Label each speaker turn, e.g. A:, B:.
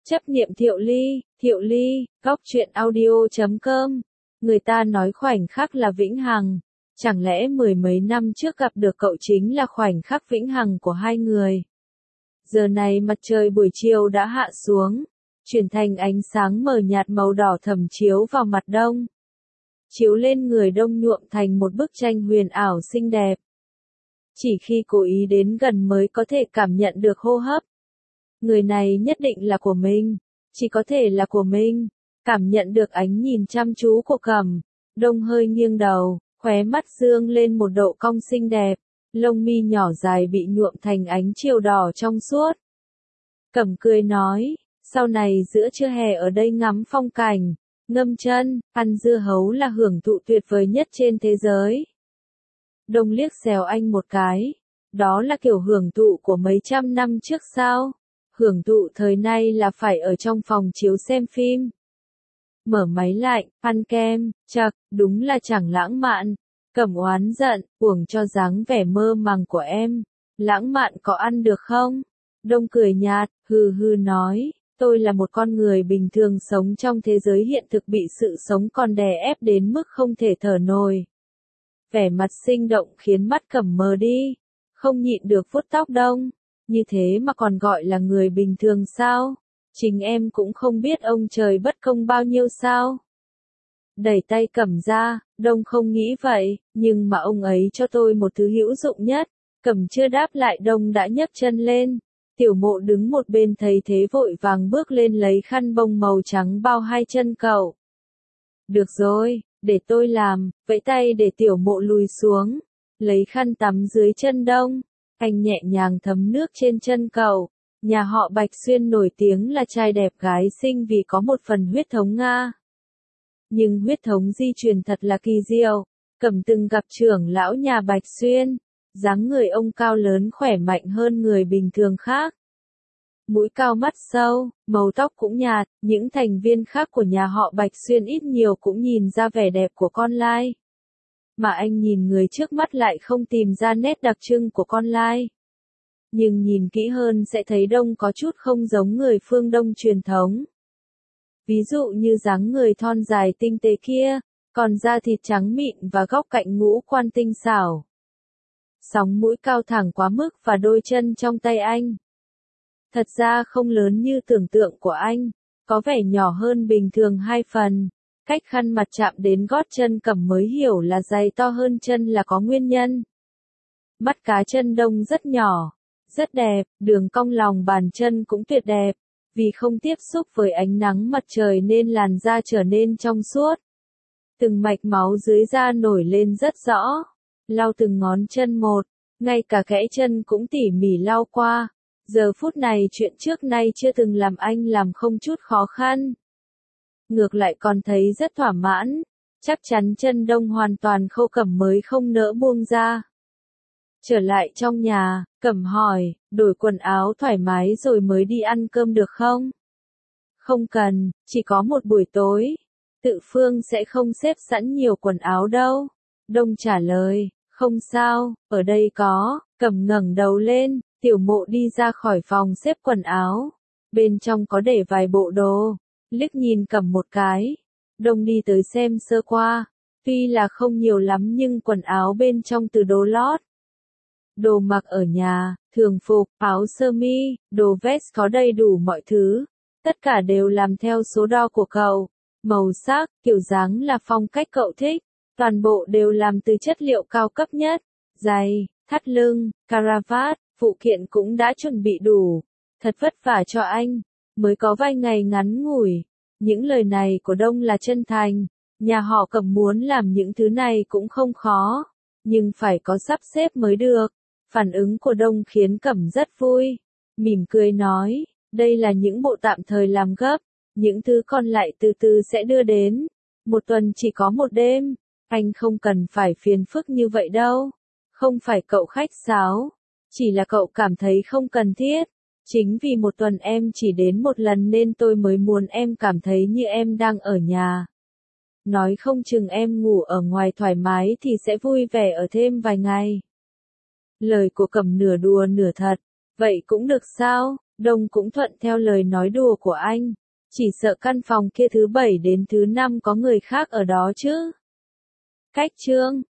A: Chấp niệm Thiệu Ly, góc truyện audio.com. Người ta nói khoảnh khắc là vĩnh hằng. Chẳng lẽ mười mấy năm trước gặp được cậu chính là khoảnh khắc vĩnh hằng của hai người? Giờ này mặt trời buổi chiều đã hạ xuống, chuyển thành ánh sáng mờ nhạt màu đỏ thẫm chiếu vào mặt Đông. Chiếu lên người Đông nhuộm thành một bức tranh huyền ảo xinh đẹp. Chỉ khi cố ý đến gần mới có thể cảm nhận được hô hấp. Người này nhất định là của mình, chỉ có thể là của mình. Cảm nhận được ánh nhìn chăm chú của Cẩm, Đông hơi nghiêng đầu, khóe mắt dương lên một độ cong xinh đẹp, lông mi nhỏ dài bị nhuộm thành ánh chiều đỏ trong suốt. Cẩm cười nói, sau này giữa trưa hè ở đây ngắm phong cảnh, ngâm chân, ăn dưa hấu là hưởng thụ tuyệt vời nhất trên thế giới. Đông liếc xéo anh một cái, đó là kiểu hưởng thụ của mấy trăm năm trước sao? Hưởng thụ thời nay là phải ở trong phòng chiếu xem phim. Mở máy lạnh, ăn kem, chậc, đúng là chẳng lãng mạn. Cẩm oán giận, uổng cho dáng vẻ mơ màng của em. Lãng mạn có ăn được không? Đông cười nhạt, hừ hừ nói, tôi là một con người bình thường sống trong thế giới hiện thực bị sự sống còn đè ép đến mức không thể thở nổi. Vẻ mặt sinh động khiến mắt Cẩm mờ đi, không nhịn được vuốt tóc Đông. Như thế mà còn gọi là người bình thường sao? Chính em cũng không biết ông trời bất công bao nhiêu sao? Đẩy tay Cẩm ra, Đông không nghĩ vậy, nhưng mà ông ấy cho tôi một thứ hữu dụng nhất. Cẩm chưa đáp lại Đông đã nhấc chân lên. Tiểu Mộ đứng một bên thấy thế vội vàng bước lên lấy khăn bông màu trắng bao hai chân cậu. Được rồi, để tôi làm, vẫy tay để Tiểu Mộ lùi xuống, lấy khăn tắm dưới chân Đông. Anh nhẹ nhàng thấm nước trên chân cậu. Nhà họ Bạch Xuyên nổi tiếng là trai đẹp gái xinh vì có một phần huyết thống Nga. Nhưng huyết thống di truyền thật là kỳ diệu. Cẩm từng gặp trưởng lão nhà Bạch Xuyên. Dáng người ông cao lớn khỏe mạnh hơn người bình thường khác. Mũi cao mắt sâu, màu tóc cũng nhạt, những thành viên khác của nhà họ Bạch Xuyên ít nhiều cũng nhìn ra vẻ đẹp của con lai. Mà anh nhìn người trước mắt lại không tìm ra nét đặc trưng của con lai. Nhưng nhìn kỹ hơn sẽ thấy Đông có chút không giống người phương Đông truyền thống. Ví dụ như dáng người thon dài tinh tế kia, còn da thịt trắng mịn và góc cạnh ngũ quan tinh xảo. Sóng mũi cao thẳng quá mức và đôi chân trong tay anh. Thật ra không lớn như tưởng tượng của anh, có vẻ nhỏ hơn bình thường 2 phần. Cách khăn mặt chạm đến gót chân Cẩm mới hiểu là giày to hơn chân là có nguyên nhân. Mắt cá chân Đông rất nhỏ, rất đẹp, đường cong lòng bàn chân cũng tuyệt đẹp. Vì không tiếp xúc với ánh nắng mặt trời nên làn da trở nên trong suốt. Từng mạch máu dưới da nổi lên rất rõ. Lau từng ngón chân một, ngay cả kẽ chân cũng tỉ mỉ lau qua. Giờ phút này chuyện trước nay chưa từng làm anh làm không chút khó khăn. Ngược lại còn thấy rất thỏa mãn, chắc chắn chân Đông hoàn toàn khô Cẩm mới không nỡ buông ra. Trở lại trong nhà, Cẩm hỏi, đổi quần áo thoải mái rồi mới đi ăn cơm được không? Không cần, chỉ có một buổi tối. Tự Phương sẽ không xếp sẵn nhiều quần áo đâu. Đông trả lời, không sao, ở đây có. Cẩm ngẩng đầu lên, Tiểu Mộ đi ra khỏi phòng xếp quần áo. Bên trong có để vài bộ đồ. Liếc nhìn Cẩm một cái. Đông đi tới xem sơ qua. Tuy là không nhiều lắm nhưng quần áo bên trong từ đồ lót. Đồ mặc ở nhà, thường phục, áo sơ mi, đồ vest có đầy đủ mọi thứ. Tất cả đều làm theo số đo của cậu. Màu sắc, kiểu dáng là phong cách cậu thích. Toàn bộ đều làm từ chất liệu cao cấp nhất. Giày, thắt lưng, caravat, phụ kiện cũng đã chuẩn bị đủ. Thật vất vả cho anh. Mới có vài ngày ngắn ngủi. Những lời này của Đông là chân thành. Nhà họ Cẩm muốn làm những thứ này cũng không khó. Nhưng phải có sắp xếp mới được. Phản ứng của Đông khiến Cẩm rất vui. Mỉm cười nói, đây là những bộ tạm thời làm gấp. Những thứ còn lại từ từ sẽ đưa đến. Một tuần chỉ có một đêm. Anh không cần phải phiền phức như vậy đâu. Không phải cậu khách sáo. Chỉ là cậu cảm thấy không cần thiết. Chính vì một tuần em chỉ đến một lần nên tôi mới muốn em cảm thấy như em đang ở nhà. Nói không chừng em ngủ ở ngoài thoải mái thì sẽ vui vẻ ở thêm vài ngày. Lời của Cẩm nửa đùa nửa thật. Vậy cũng được sao? Đông cũng thuận theo lời nói đùa của anh. Chỉ sợ căn phòng kia thứ 7 đến thứ 5 có người khác ở đó chứ. Cách Trương